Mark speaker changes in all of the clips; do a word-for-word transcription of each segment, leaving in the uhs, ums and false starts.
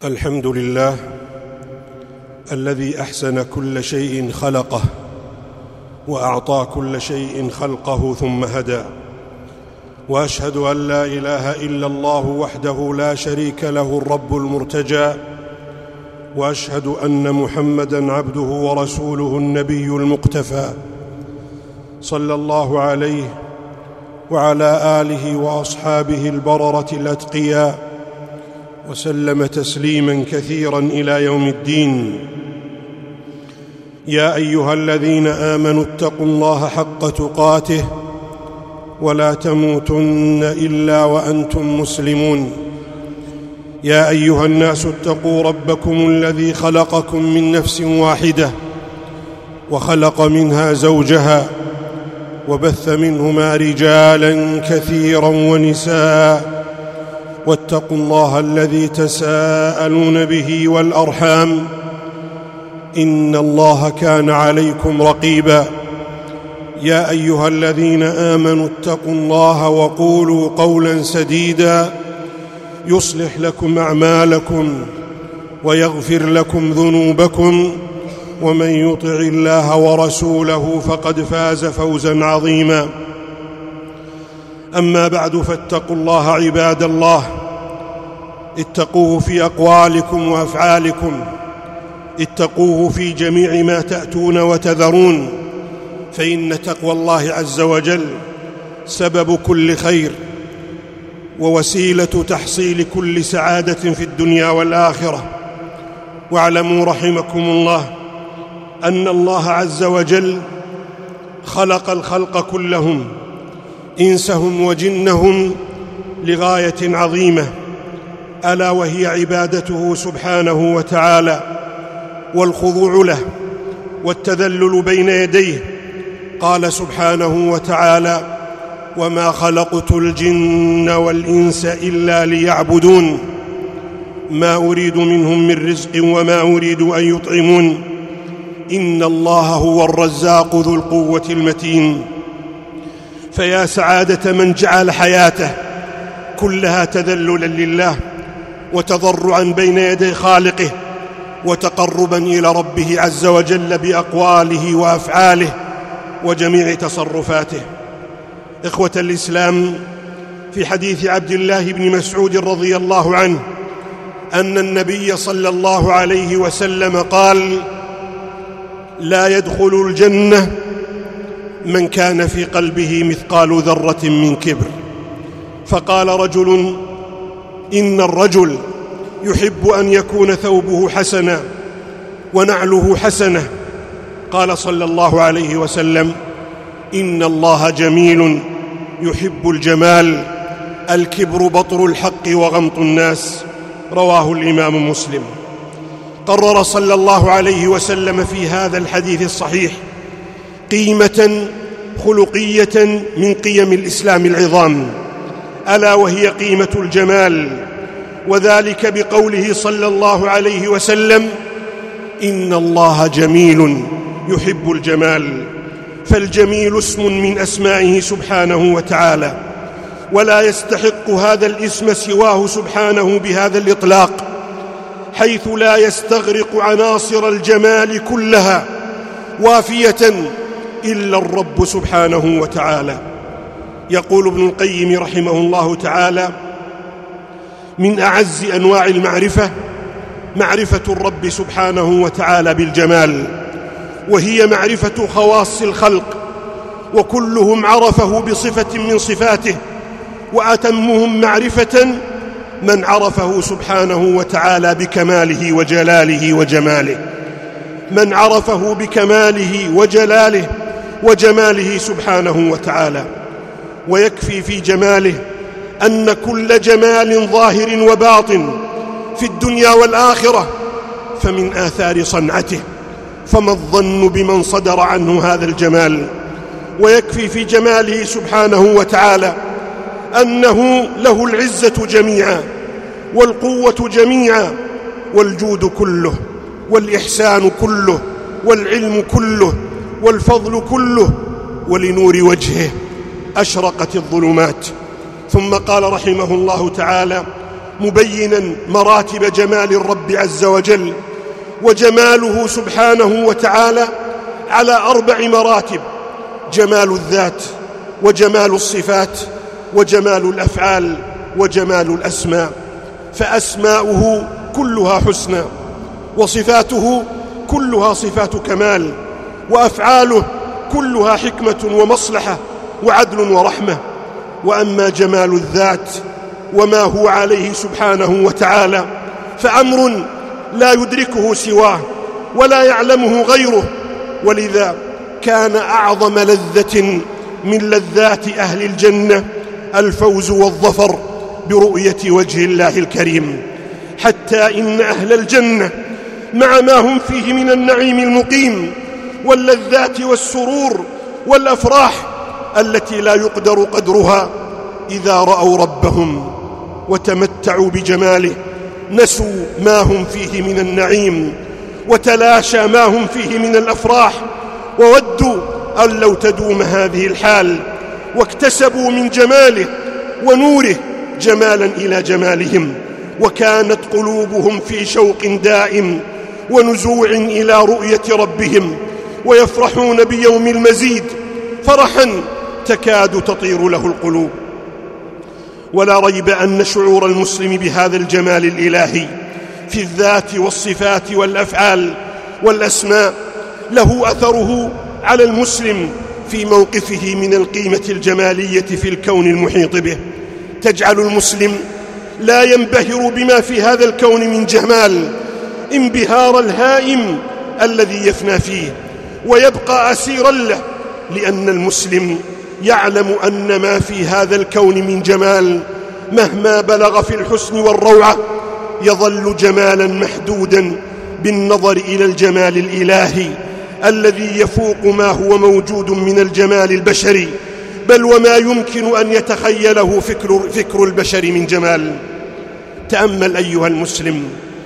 Speaker 1: الحمد لله الذي أحسن كل شيء خلقه وأعطى كل شيء خلقه ثم هدى، وأشهد أن لا إله إلا الله وحده لا شريك له الرب المرتجى، وأشهد أن محمدًا عبده ورسوله النبي المقتفى، صلى الله عليه وعلى آله وأصحابه البررة الأتقياء، وسلم تسليماً كثيراً إلى يوم الدين. يا أيها الذين آمنوا اتقوا الله حق تقاته ولا تموتن إلا وأنتم مسلمون. يا أيها الناس اتقوا ربكم الذي خلقكم من نفس واحدة وخلق منها زوجها وبث منهما رجالاً كثيراً ونساء، واتقوا الله الذي تساءلون به والأرحام، إن الله كان عليكم رقيبا. يا أيها الذين آمنوا اتقوا الله وقولوا قولا سديدا يصلح لكم أعمالكم ويغفر لكم ذنوبكم، ومن يطع الله ورسوله فقد فاز فوزا عظيما. أما بعد، فاتقوا الله عباد الله، اتقوه في أقوالكم وأفعالكم، اتقوه في جميع ما تأتون وتذرون، فإن تقوى الله عز وجل سبب كل خير ووسيلة تحصيل كل سعادة في الدنيا والآخرة. واعلموا رحمكم الله أن الله عز وجل خلق الخلق كلهم إنسهم وجنهم لغاية عظيمة، ألا وهي عبادته سبحانه وتعالى والخضوع له والتذلل بين يديه. قال سبحانه وتعالى: وما خلقت الجن والإنس إلا ليعبدون ما أريد منهم من رزق وما أريد أن يطعمون إن الله هو الرزاق ذو القوة المتين. فيا سعادة من جعل حياته كلها تذللا لله وتضرعا بين يدي خالقه وتقربا إلى ربه عز وجل بأقواله وأفعاله وجميع تصرفاته. إخوة الإسلام، في حديث عبد الله بن مسعود رضي الله عنه أن النبي صلى الله عليه وسلم قال: لا يدخل الجنة من كان في قلبه مثقال ذرة من كبر. فقال رجل: إن الرجل يحب أن يكون ثوبه حسنا ونعله حسنة. قال صلى الله عليه وسلم: إن الله جميل يحب الجمال، الكبر بطر الحق وغمط الناس. رواه الإمام مسلم. قرر صلى الله عليه وسلم في هذا الحديث الصحيح قيمة خلقية من قيم الإسلام العظام، ألا وهي قيمة الجمال، وذلك بقوله صلى الله عليه وسلم: إن الله جميل يحب الجمال. فالجميل اسم من أسمائه سبحانه وتعالى، ولا يستحق هذا الاسم سواه سبحانه بهذا الإطلاق، حيث لا يستغرق عناصر الجمال كلها وافية إلا الرب سبحانه وتعالى. يقول ابن القيم رحمه الله تعالى: من أعز أنواع المعرفة معرفة الرب سبحانه وتعالى بالجمال، وهي معرفة خواص الخلق، وكلهم عرفه بصفة من صفاته، وأتمهم معرفة من عرفه سبحانه وتعالى بكماله وجلاله وجماله، من عرفه بكماله وجلاله وجماله سبحانه وتعالى. ويكفي في جماله أن كل جمال ظاهر وباطن في الدنيا والآخرة فمن آثار صنعته، فما الظن بمن صدر عنه هذا الجمال؟ ويكفي في جماله سبحانه وتعالى أنه له العزة جميعا والقوة جميعا والجود كله والإحسان كله والعلم كله والفضل كله، ولنور وجهه أشرقت الظلمات. ثم قال رحمه الله تعالى: مبينا مراتب جمال الرب عز وجل. وجماله سبحانه وتعالى على أربع مراتب: جمال الذات، وجمال الصفات، وجمال الأفعال، وجمال الأسماء. فأسماؤه كلها حسنى، وصفاته كلها صفات كمال، وأفعاله كلها حكمة ومصلحة وعدل ورحمة. وأما جمال الذات وما هو عليه سبحانه وتعالى فأمر لا يدركه سواه ولا يعلمه غيره، ولذا كان أعظم لذة من لذات أهل الجنة الفوز والظفر برؤية وجه الله الكريم، حتى إن أهل الجنة مع ما هم فيه من النعيم المقيم واللذات والسرور والأفراح التي لا يقدر قدرها، إذا رأوا ربهم وتمتعوا بجماله نسوا ما هم فيه من النعيم وتلاشى ما هم فيه من الأفراح، وودوا أن لو تدوم هذه الحال، واكتسبوا من جماله ونوره جمالا إلى جمالهم، وكانت قلوبهم في شوق دائم ونزوع إلى رؤية ربهم، ويفرحون بيوم المزيد فرحا تكاد تطير له القلوب. ولا ريب أن شعور المسلم بهذا الجمال الإلهي في الذات والصفات والأفعال والأسماء له أثره على المسلم في موقفه من القيمة الجمالية في الكون المحيط به، تجعل المسلم لا ينبهر بما في هذا الكون من جمال انبهار الهائم الذي يفنى فيه ويبقى أسيرا له، لأن المسلم يعلم أن ما في هذا الكون من جمال مهما بلغ في الحسن والروعة يظل جمالا محدودا بالنظر إلى الجمال الإلهي الذي يفوق ما هو موجود من الجمال البشري، بل وما يمكن أن يتخيله فكر, فكر البشر من جمال. تأمل أيها المسلم،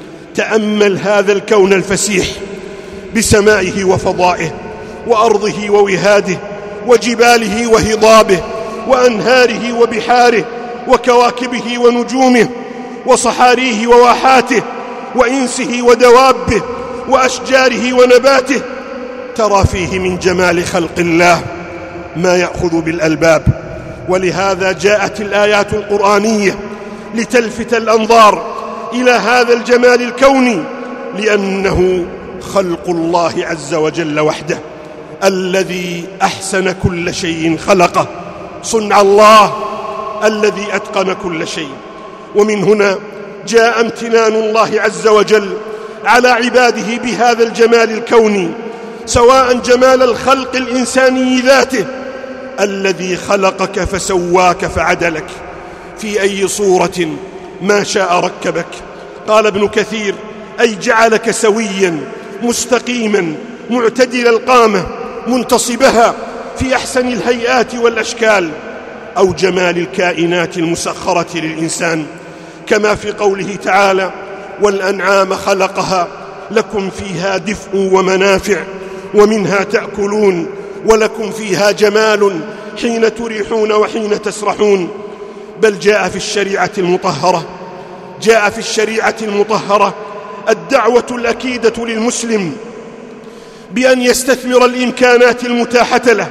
Speaker 1: تأمل هذا الكون الفسيح بسمائه وفضائه وأرضه ووهاده وجباله وهضابه وأنهاره وبحاره وكواكبه ونجومه وصحاريه وواحاته وإنسه ودوابه وأشجاره ونباته، ترى فيه من جمال خلق الله ما يأخذ بالألباب. ولهذا جاءت الآيات القرآنية لتلفت الأنظار إلى هذا الجمال الكوني، لأنه خلق الله عز وجل وحده الذي أحسن كل شيء خلقه، صنع الله الذي أتقن كل شيء. ومن هنا جاء امتنان الله عز وجل على عباده بهذا الجمال الكوني، سواء جمال الخلق الإنساني ذاته الذي خلقك فسواك فعدلك في أي صورة ما شاء ركبك. قال ابن كثير: أي جعلك سويا مستقيما معتدل القامة منتصبها في أحسن الهيئات والأشكال، أو جمال الكائنات المسخرة للإنسان، كما في قوله تعالى: والأنعام خلقها لكم فيها دفء ومنافع ومنها تأكلون ولكم فيها جمال حين تريحون وحين تسرحون. بل جاء في الشريعة المطهرة جاء في الشريعة المطهرة الدعوة الأكيدة للمسلم بأن يستثمر الإمكانات المتاحة له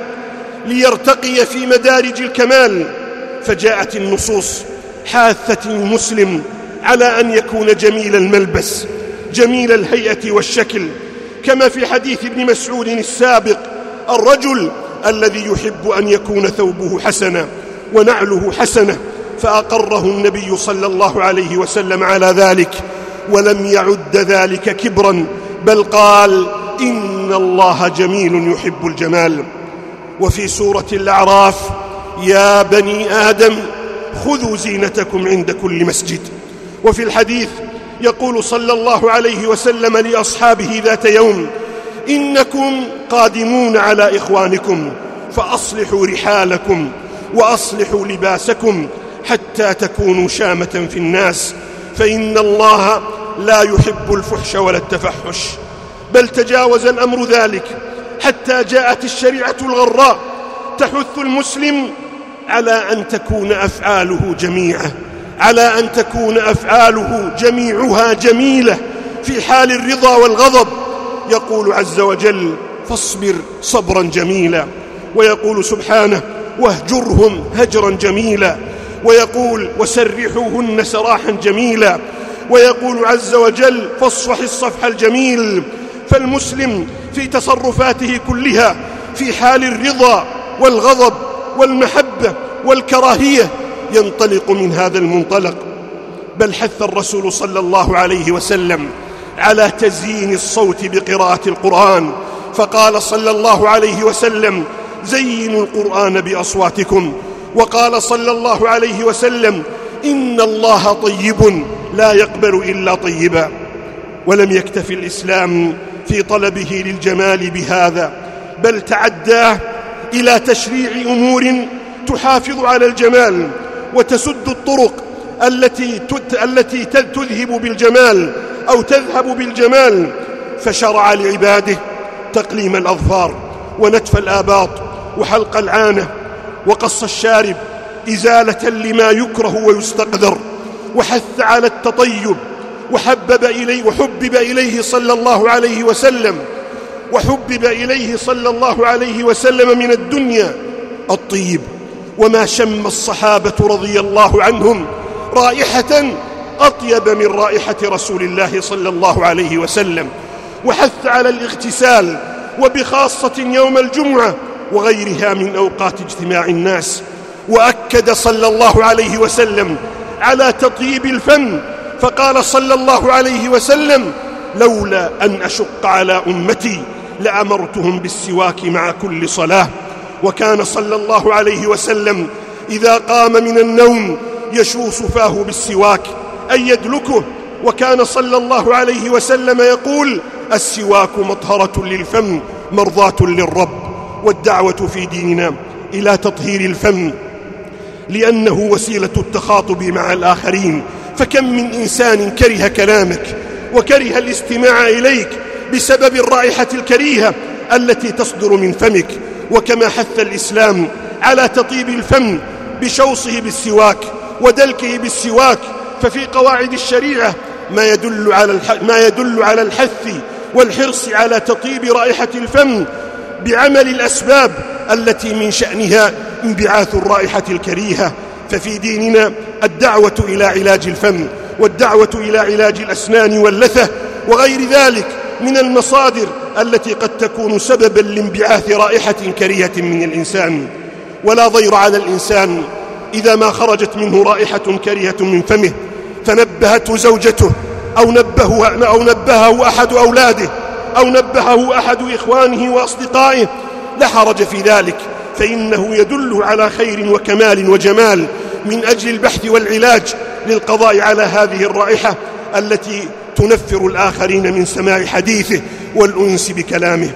Speaker 1: ليرتقي في مدارج الكمال، فجاءت النصوص حاثة المسلم على أن يكون جميل الملبس جميل الهيئة والشكل، كما في حديث ابن مسعود السابق: الرجل الذي يحب أن يكون ثوبه حسنا ونعله حسنة، فأقره النبي صلى الله عليه وسلم على ذلك، ولم يعد ذلك كبرا، بل قال: إن الله جميل يحب الجمال. وفي سورة الأعراف: يا بني آدم خذوا زينتكم عند كل مسجد. وفي الحديث يقول صلى الله عليه وسلم لأصحابه ذات يوم: إنكم قادمون على إخوانكم فأصلحوا رحالكم وأصلحوا لباسكم حتى تكونوا شامة في الناس، فإن الله لا يحب الفحش ولا التفحش. بل تجاوز الأمر ذلك حتى جاءت الشريعة الغراء تحث المسلم على أن تكون أفعاله جميعة على أن تكون أفعاله جميعها جميلة في حال الرضا والغضب. يقول عز وجل: فاصبر صبرا جميلا. ويقول سبحانه: واهجرهم هجرا جميلا. ويقول: وسرحوهن سراحا جميلا. ويقول عز وجل: فاصفح الصفح الجميل. فالمسلم في تصرفاته كلها في حال الرضا والغضب والمحبة والكراهية ينطلق من هذا المنطلق. بل حث الرسول صلى الله عليه وسلم على تزيين الصوت بقراءة القرآن، فقال صلى الله عليه وسلم: زينوا القرآن بأصواتكم. وقال صلى الله عليه وسلم: إن الله طيب لا يقبل إلا طيبا. ولم يكتف الإسلام في طلبه للجمال بهذا، بل تعداه إلى تشريع أمور تحافظ على الجمال وتسد الطرق التي التي تذهب بالجمال أو تذهب بالجمال. فشرع لعباده تقليم الأظفار ونتف الآباط وحلق العانة وقص الشارب إزالة لما يكره ويستقذر، وحث على التطيب، وحبب إليه وحبب إليه صلى الله عليه وسلم وحبب إليه صلى الله عليه وسلم من الدنيا الطيب. وما شم الصحابة رضي الله عنهم رائحة أطيب من رائحة رسول الله صلى الله عليه وسلم. وحث على الاغتسال، وبخاصة يوم الجمعة وغيرها من أوقات اجتماع الناس. وأكد صلى الله عليه وسلم على تطيب الفم، فقال صلى الله عليه وسلم: لولا أن أشق على أمتي لأمرتهم بالسواك مع كل صلاة. وكان صلى الله عليه وسلم إذا قام من النوم يشوص فاه بالسواك أي يدلكه. وكان صلى الله عليه وسلم يقول: السواك مطهرة للفم مرضاة للرب. والدعوة في ديننا إلى تطهير الفم لأنه وسيلة التخاطب مع الآخرين. فكم من إنسان كره كلامك وكره الاستماع إليك بسبب الرائحة الكريهة التي تصدر من فمك. وكما حث الإسلام على تطيب الفم بشوصه بالسواك ودلكه بالسواك، ففي قواعد الشريعة ما يدل على الح... ما يدل على الحث والحرص على تطيب رائحة الفم بعمل الأسباب التي من شأنها انبعاث الرائحة الكريهة. ففي ديننا الدعوة إلى علاج الفم، والدعوة إلى علاج الأسنان واللثة وغير ذلك من المصادر التي قد تكون سببا لانبعاث رائحة كريهة من الإنسان. ولا ضير على الإنسان إذا ما خرجت منه رائحة كريهة من فمه فنبهته زوجته أو نبهه, أو نبهه أحد أولاده أو نبهه أحد إخوانه وأصدقائه، لا حرج في ذلك، فإنه يدل على خير وكمال وجمال من أجل البحث والعلاج للقضاء على هذه الرائحة التي تنفر الآخرين من سماع حديثه والأنس بكلامه.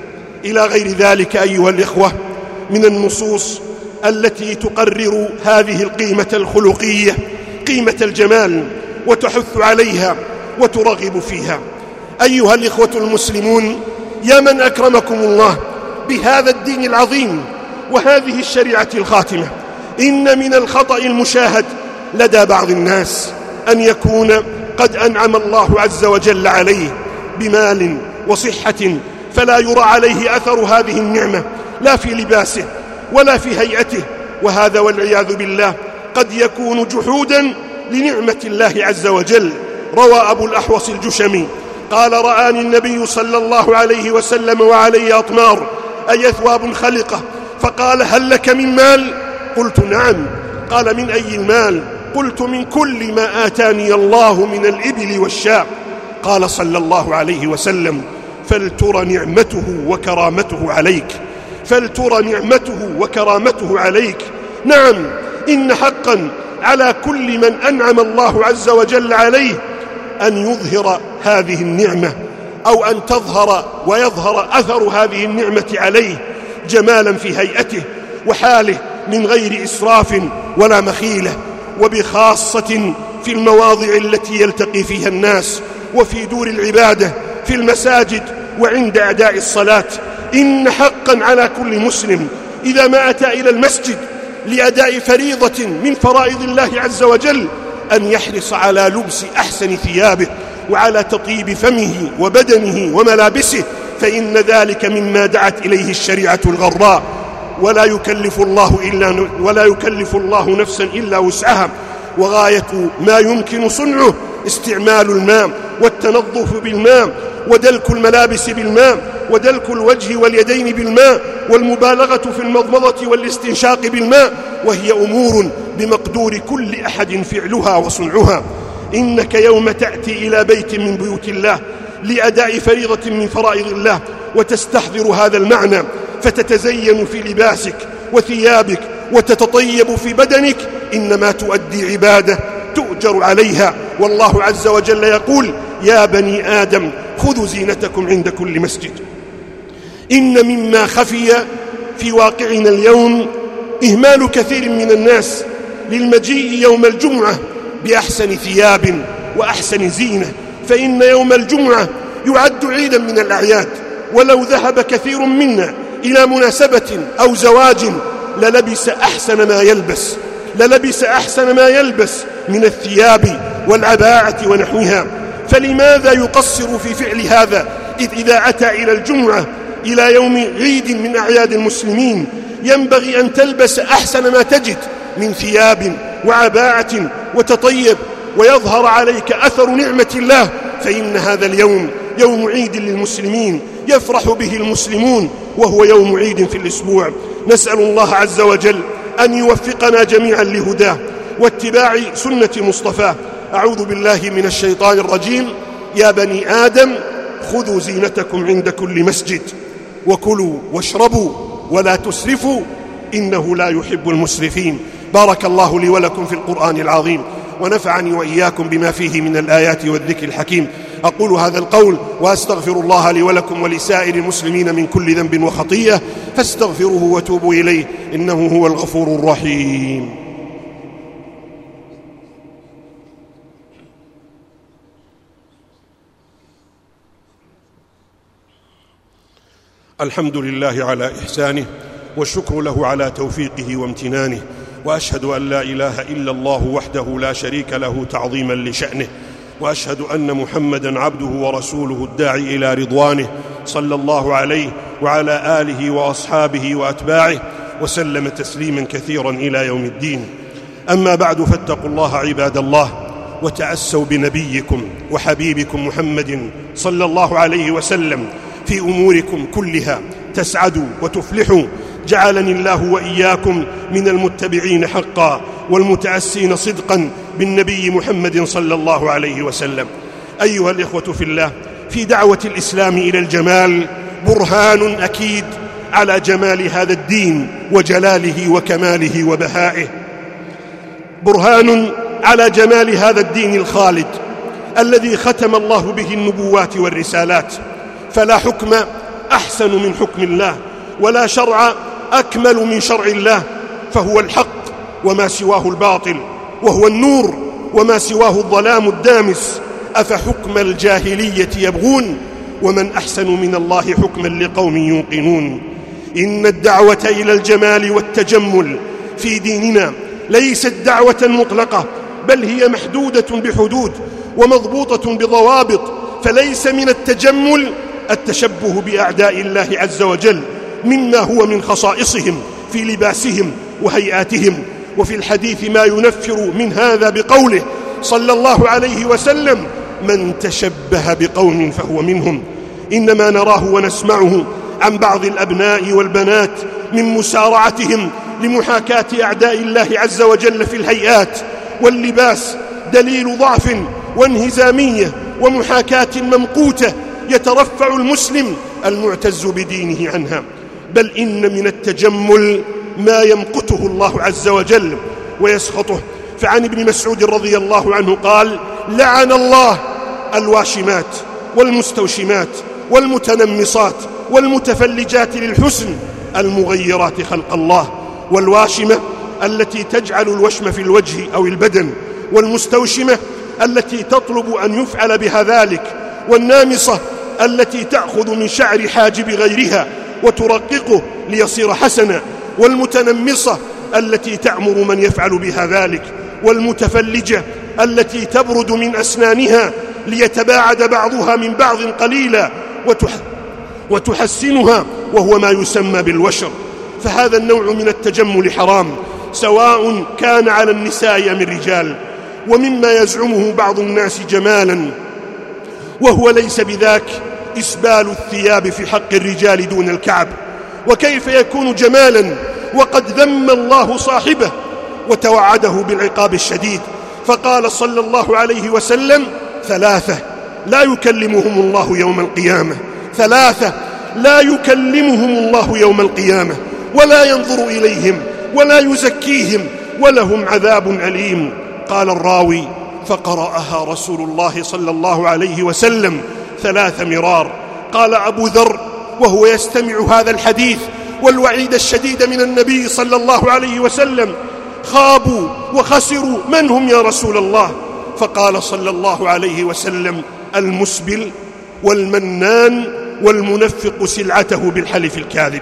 Speaker 1: إلى غير ذلك أيها الإخوة من النصوص التي تقرر هذه القيمة الخلقية، قيمة الجمال، وتحث عليها وترغب فيها. أيها الإخوة المسلمون، يا من أكرمكم الله بهذا الدين العظيم وهذه الشريعة الخاتمة، إن من الخطأ المشاهد لدى بعض الناس أن يكون قد أنعم الله عز وجل عليه بمال وصحة فلا يرى عليه أثر هذه النعمة لا في لباسه ولا في هيئته، وهذا والعياذ بالله قد يكون جحودا لنعمة الله عز وجل. روى أبو الأحوص الجشمي قال: رآني النبي صلى الله عليه وسلم وعلي أطمار أي ثواب خلقة، فقال: هل لك من مال؟ قلت: نعم. قال: من أي المال؟ قلت: من كل ما آتاني الله من الإبل والشاء. قال صلى الله عليه وسلم: فلتر نعمته وكرامته عليك، فلتر نعمته وكرامته عليك. نعم، إن حقا على كل من أنعم الله عز وجل عليه أن يظهر هذه النعمة، أو أن تظهر ويظهر أثر هذه النعمة عليه جمالا في هيئته وحاله من غير إسراف ولا مخيلة، وبخاصة في المواضع التي يلتقي فيها الناس وفي دور العبادة في المساجد وعند أداء الصلاة. إن حقا على كل مسلم إذا ما أتى إلى المسجد لأداء فريضة من فرائض الله عز وجل أن يحرص على لبس أحسن ثيابه وعلى تطيب فمه وبدنه وملابسه، فإن ذلك مما دعت إليه الشريعة الغراء. ولا يكلف الله إلا ولا يكلف الله نفسا إلا وسعها، وغاية ما يمكن صنعه استعمال الماء والتنظف بالماء ودلك الملابس بالماء ودلك الوجه واليدين بالماء والمبالغة في المضمضة والاستنشاق بالماء، وهي أمور بمقدور كل أحد فعلها وصنعها. إنك يوم تأتي إلى بيت من بيوت الله لأداء فريضة من فرائض الله وتستحضر هذا المعنى، فتتزين في لباسك وثيابك وتتطيب في بدنك، إنما تؤدي عبادة تؤجر عليها. والله عز وجل يقول: يا بني آدم خذوا زينتكم عند كل مسجد. إن مما خفي في واقعنا اليوم إهمال كثير من الناس للمجيء يوم الجمعة بأحسن ثياب وأحسن زينة، فإن يوم الجمعة يعد عيدا من الأعياد، ولو ذهب كثير منا إلى مناسبة أو زواج للبس أحسن ما يلبس للبس أحسن ما يلبس من الثياب والعباءة ونحوها. فلماذا يقصر في فعل هذا إذ إذا أتى إلى الجمعة إلى يوم عيد من أعياد المسلمين ينبغي أن تلبس أحسن ما تجد من ثياب وعباءة وتطيب ويظهر عليك أثر نعمة الله، فإن هذا اليوم يوم عيد للمسلمين يفرح به المسلمون، وهو يوم عيد في الأسبوع. نسأل الله عز وجل أن يوفقنا جميعا لهداه واتباع سنة مصطفاه. أعوذ بالله من الشيطان الرجيم. يا بني آدم خذوا زينتكم عند كل مسجد وكلوا واشربوا ولا تسرفوا إنه لا يحب المسرفين. بارك الله لي ولكم في القرآن العظيم، ونفعني وإياكم بما فيه من الآيات والذكر الحكيم. أقول هذا القول وأستغفر الله لي ولكم ولسائر المسلمين من كل ذنب وخطيئة، فاستغفروه وتوبوا إليه إنه هو الغفور الرحيم. الحمد لله على إحسانه، والشكر له على توفيقه وامتنانه، وأشهد أن لا إله إلا الله وحده لا شريك له تعظيما لشأنه، وأشهد أن محمدًا عبده ورسوله الداعي إلى رضوانه، صلى الله عليه وعلى آله وأصحابه وأتباعه وسلم تسليما كثيرا إلى يوم الدين. أما بعد، فاتقوا الله عباد الله، وتأسوا بنبيكم وحبيبكم محمد صلى الله عليه وسلم في أموركم كلها تسعدوا وتفلحوا. جعلني الله وإياكم من المتبعين حقا والمتأسين صدقا بالنبي محمد صلى الله عليه وسلم. أيها الإخوة في الله، في دعوة الإسلام إلى الجمال برهان أكيد على جمال هذا الدين وجلاله وكماله وبهائه، برهان على جمال هذا الدين الخالد الذي ختم الله به النبوات والرسالات. فلا حكم أحسن من حكم الله، ولا شرع أكمل من شرع الله، فهو الحق وما سواه الباطل، وهو النور وما سواه الظلام الدامس. أفحكم الجاهلية يبغون ومن أحسن من الله حكما لقوم يوقنون. إن الدعوة إلى الجمال والتجمل في ديننا ليست دعوة مطلقة، بل هي محدودة بحدود ومضبوطة بضوابط. فليس من التجمل التشبه بأعداء الله عز وجل مما هو من خصائصهم في لباسهم وهيئاتهم. وفي الحديث ما ينفر من هذا بقوله صلى الله عليه وسلم: من تشبه بقوم فهو منهم. إنما نراه ونسمعه عن بعض الأبناء والبنات من مسارعتهم لمحاكاة أعداء الله عز وجل في الهيئات واللباس دليل ضعف وانهزامية ومحاكاة ممقوتة يترفع المسلم المعتز بدينه عنها. بل إن من التجمل ما يمقته الله عز وجل ويسخطه. فعن ابن مسعود رضي الله عنه قال: لعن الله الواشمات والمستوشمات والمتنمصات والمتفلجات للحسن المغيرات خلق الله. والواشمة التي تجعل الوشم في الوجه أو البدن، والمستوشمة التي تطلب أن يفعل بها ذلك، والنامصة التي تأخذ من شعر حاجب غيرها وترققه ليصير حسنا، والمتنمصة التي تأمر من يفعل بها ذلك، والمتفلجة التي تبرد من أسنانها ليتباعد بعضها من بعض قليلا وتح وتحسنها، وهو ما يسمى بالوشر. فهذا النوع من التجمل حرام، سواء كان على النساء أم الرجال. ومما يزعمه بعض الناس جمالا وهو ليس بذاك إسبال الثياب في حق الرجال دون الكعب. وكيف يكون جمالا وقد ذم الله صاحبه وتوعده بالعقاب الشديد؟ فقال صلى الله عليه وسلم: ثلاثة لا يكلمهم الله يوم القيامة، ثلاثة لا يكلمهم الله يوم القيامة ولا ينظر إليهم ولا يزكيهم ولهم عذاب أليم. قال الراوي: فقرأها رسول الله صلى الله عليه وسلم ثلاث مرار. قال أبو ذر وهو يستمع هذا الحديث والوعيد الشديد من النبي صلى الله عليه وسلم: خابوا وخسروا، من هم يا رسول الله؟ فقال صلى الله عليه وسلم: المسبل والمنان والمنفق سلعته بالحلف الكاذب.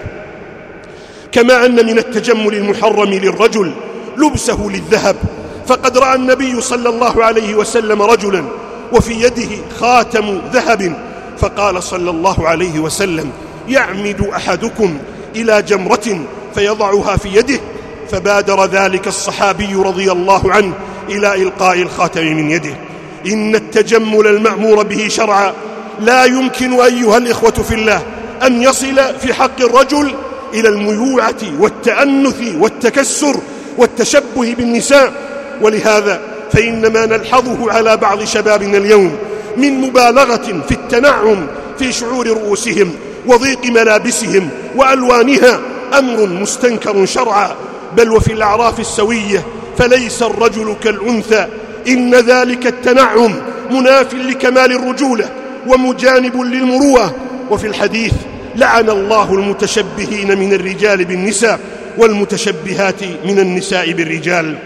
Speaker 1: كما أن من التجمل المحرم للرجل لبسه للذهب، فقد رأى النبي صلى الله عليه وسلم رجلا وفي يده خاتم ذهب، فقال صلى الله عليه وسلم: يعمد أحدكم إلى جمرة فيضعها في يده، فبادر ذلك الصحابي رضي الله عنه إلى إلقاء الخاتم من يده. إن التجمل المأمور به شرعا لا يمكن أيها الإخوة في الله أن يصل في حق الرجل إلى الميوعة والتأنث والتكسر والتشبه بالنساء. ولهذا فإنما نلحظه على بعض شبابنا اليوم من مبالغة في التنعم في شعور رؤوسهم وضيق ملابسهم وألوانها أمر مستنكر شرعا، بل وفي الأعراف السوية فليس الرجل كالأنثى، إن ذلك التنعم مناف لكمال الرجولة ومجانب للمروءة. وفي الحديث: لعن الله المتشبهين من الرجال بالنساء والمتشبهات من النساء بالرجال.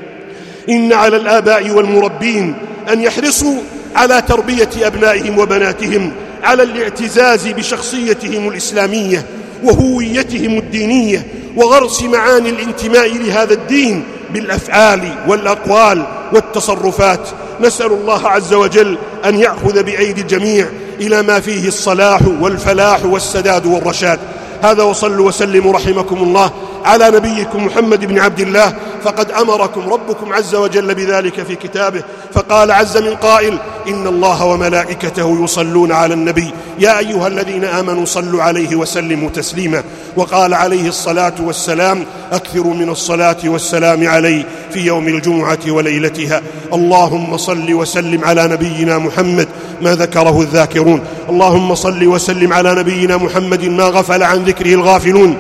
Speaker 1: إن على الآباء والمربين أن يحرصوا على تربية أبنائهم وبناتهم على الاعتزاز بشخصيتهم الإسلامية وهويتهم الدينية وغرس معاني الانتماء لهذا الدين بالأفعال والأقوال والتصرفات. نسأل الله عز وجل أن يأخذ بأيدي الجميع إلى ما فيه الصلاح والفلاح والسداد والرشاد. هذا، وصلوا وسلموا رحمكم الله على نبيكم محمد بن عبد الله، فقد أمركم ربكم عز وجل بذلك في كتابه، فقال عز من قائل: إن الله وملائكته يصلون على النبي يا أيها الذين آمنوا صلوا عليه وسلموا تسليما. وقال عليه الصلاة والسلام: أكثروا من الصلاة والسلام عليه في يوم الجمعة وليلتها. اللهم صل وسلم على نبينا محمد ما ذكره الذاكرون، اللهم صل وسلم على نبينا محمد ما غفل عن ذكره الغافلون،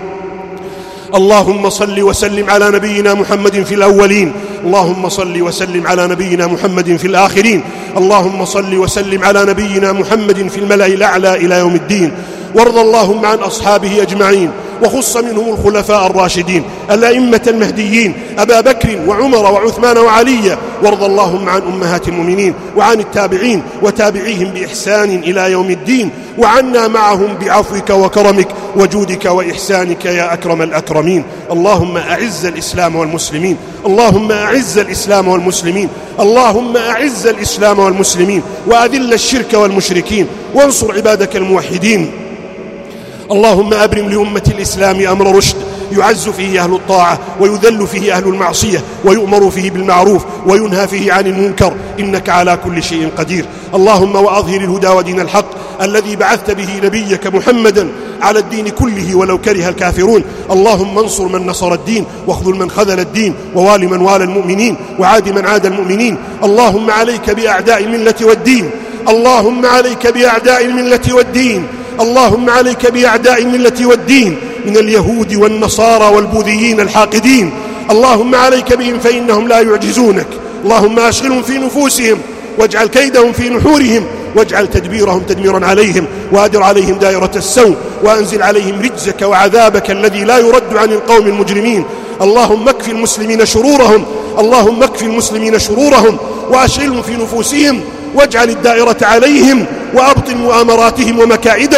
Speaker 1: اللهم صل وسلم على نبينا محمد في الأولين، اللهم صل وسلم على نبينا محمد في الآخرين، اللهم صل وسلم على نبينا محمد في الملأ الأعلى إلى يوم الدين. وارض اللهم عن أصحابه أجمعين، وخص منهم الخلفاء الراشدين الأئمة المهديين أبا بكر وعمر وعثمان وعلي. وارض اللهم عن أمهات المؤمنين وعن التابعين وتابعيهم بإحسان إلى يوم الدين، وعنا معهم بعفوك وكرمك وجودك وإحسانك يا أكرم الأكرمين. اللهم أعز الإسلام والمسلمين، اللهم أعز الإسلام والمسلمين، اللهم أعز الإسلام والمسلمين، وأذل الشرك والمشركين، وانصر عبادك الموحدين. اللهم أبرم لأمة الإسلام أمر رشد يعز فيه أهل الطاعة ويذل فيه أهل المعصية، ويؤمر فيه بالمعروف وينهى فيه عن المنكر، إنك على كل شيء قدير. اللهم وأظهر الهدى ودين الحق الذي بعثت به نبيك محمدا على الدين كله ولو كره الكافرون. اللهم انصر من نصر الدين، واخذل من خذل الدين، ووال من والى المؤمنين، وعاد من عاد المؤمنين. اللهم عليك بأعداء الملة والدين، اللهم عليك بأعداء الملة والدين، اللهم عليك بأعداء الملة والدين من اليهود والنصارى والبوذيين الحاقدين. اللهم عليك بهم فإنهم لا يعجزونك. اللهم أشغلهم في نفوسهم واجعل كيدهم في نحورهم، واجعل تدبيرهم تدميرا عليهم، وأدر عليهم دائرة السوء، وأنزل عليهم رجزك وعذابك الذي لا يرد عن القوم المجرمين. اللهم اكفِ المسلمين شرورهم، اللهم اكفِ المسلمين شرورهم وأشغلهم في نفوسهم، واجعل الدائرة عليهم، وأبطل مؤامراتهم ومكائدهم،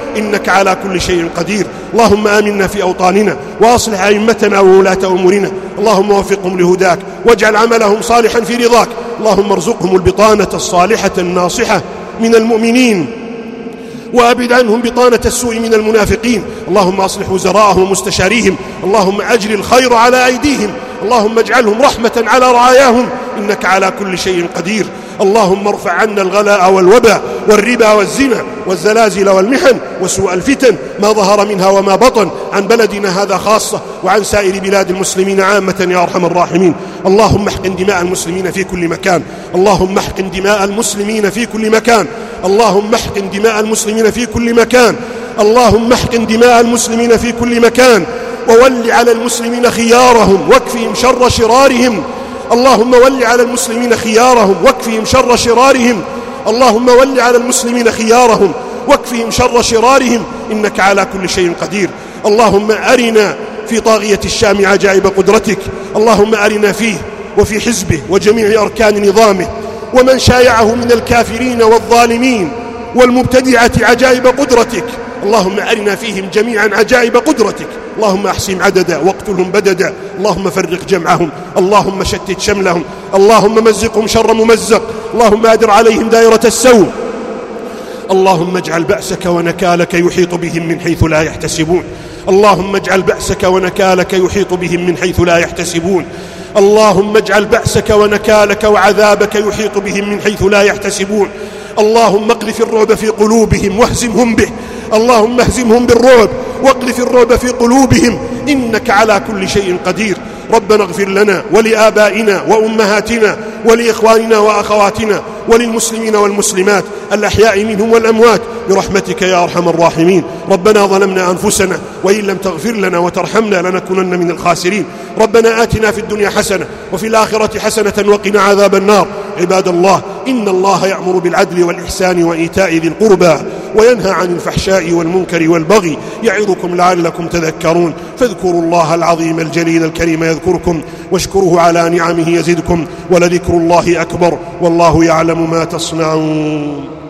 Speaker 1: إنك على كل شيء قدير. اللهم آمنا في أوطاننا وأصلح أئمتنا وولاة أمورنا، اللهم وفقهم لهداك واجعل عملهم صالحا في رضاك. اللهم ارزقهم البطانة الصالحة الناصحة من المؤمنين وأبعد عنهم بطانة السوء من المنافقين. اللهم أصلح وزراءهم ومستشاريهم، اللهم أجر الخير على أيديهم، اللهم اجعلهم رحمة على رعاياهم، إنك على كل شيء قدير. اللهم ارفع عنا الغلاء والوباء والربا والزنا والزلازل والمحن وسوء الفتن ما ظهر منها وما بطن عن بلدنا هذا خاصة وعن سائر بلاد المسلمين عامة يا أرحم الراحمين. اللهم احقن دماء المسلمين في كل مكان، اللهم احقن دماء المسلمين في كل مكان، اللهم احقن دماء المسلمين في كل مكان، اللهم احقن دماء المسلمين في كل مكان، وول على المسلمين خيارهم واكفهم شر شرارهم. اللهم ول على المسلمين خيارهم واكفهم شر شرارهم، اللهم ول على المسلمين خيارهم واكفهم شر شرارهم، إنك على كل شيء قدير. اللهم أرنا في طاغية الشام عجائب قدرتك، اللهم أرنا فيه وفي حزبه وجميع أركان نظامه ومن شايعه من الكافرين والظالمين والمبتدعة عجائب قدرتك، اللهم أرنا فيهم جميعا عجائب قدرتك. اللهم أحصهم عددا واقتلهم بددا، اللهم فرق جمعهم، اللهم شتت شملهم، اللهم مزقهم شر ممزق، اللهم أدر عليهم دائرة السوء. اللهم اجعل بأسك ونكالك يحيط بهم من حيث لا يحتسبون، اللهم اجعل بأسك ونكالك يحيط بهم من حيث لا يحتسبون، اللهم اجعل بأسك ونكالك وعذابك يحيط بهم من حيث لا يحتسبون. اللهم اقذف الرعب في قلوبهم واهزمهم به، اللهم اهزمهم بالرعب واقذف الرعب في قلوبهم، إنك على كل شيء قدير. ربنا اغفر لنا ولآبائنا وأمهاتنا ولإخواننا وأخواتنا وللمسلمين والمسلمات الأحياء منهم والأموات برحمتك يا أرحم الراحمين. ربنا ظلمنا أنفسنا وإن لم تغفر لنا وترحمنا لنكونن من الخاسرين. ربنا آتنا في الدنيا حسنة وفي الآخرة حسنة وقنا عذاب النار. عباد الله، إن الله يأمر بالعدل والإحسان وإيتاء ذي القربى وينهى عن الفحشاء والمنكر والبغي، يعظكم لعلكم تذكرون. فاذكروا الله العظيم الجليل الكريم يذكركم واشكروه على نعمه يزدكم، ولذكر الله أكبر والله يعلم ما تصنعون.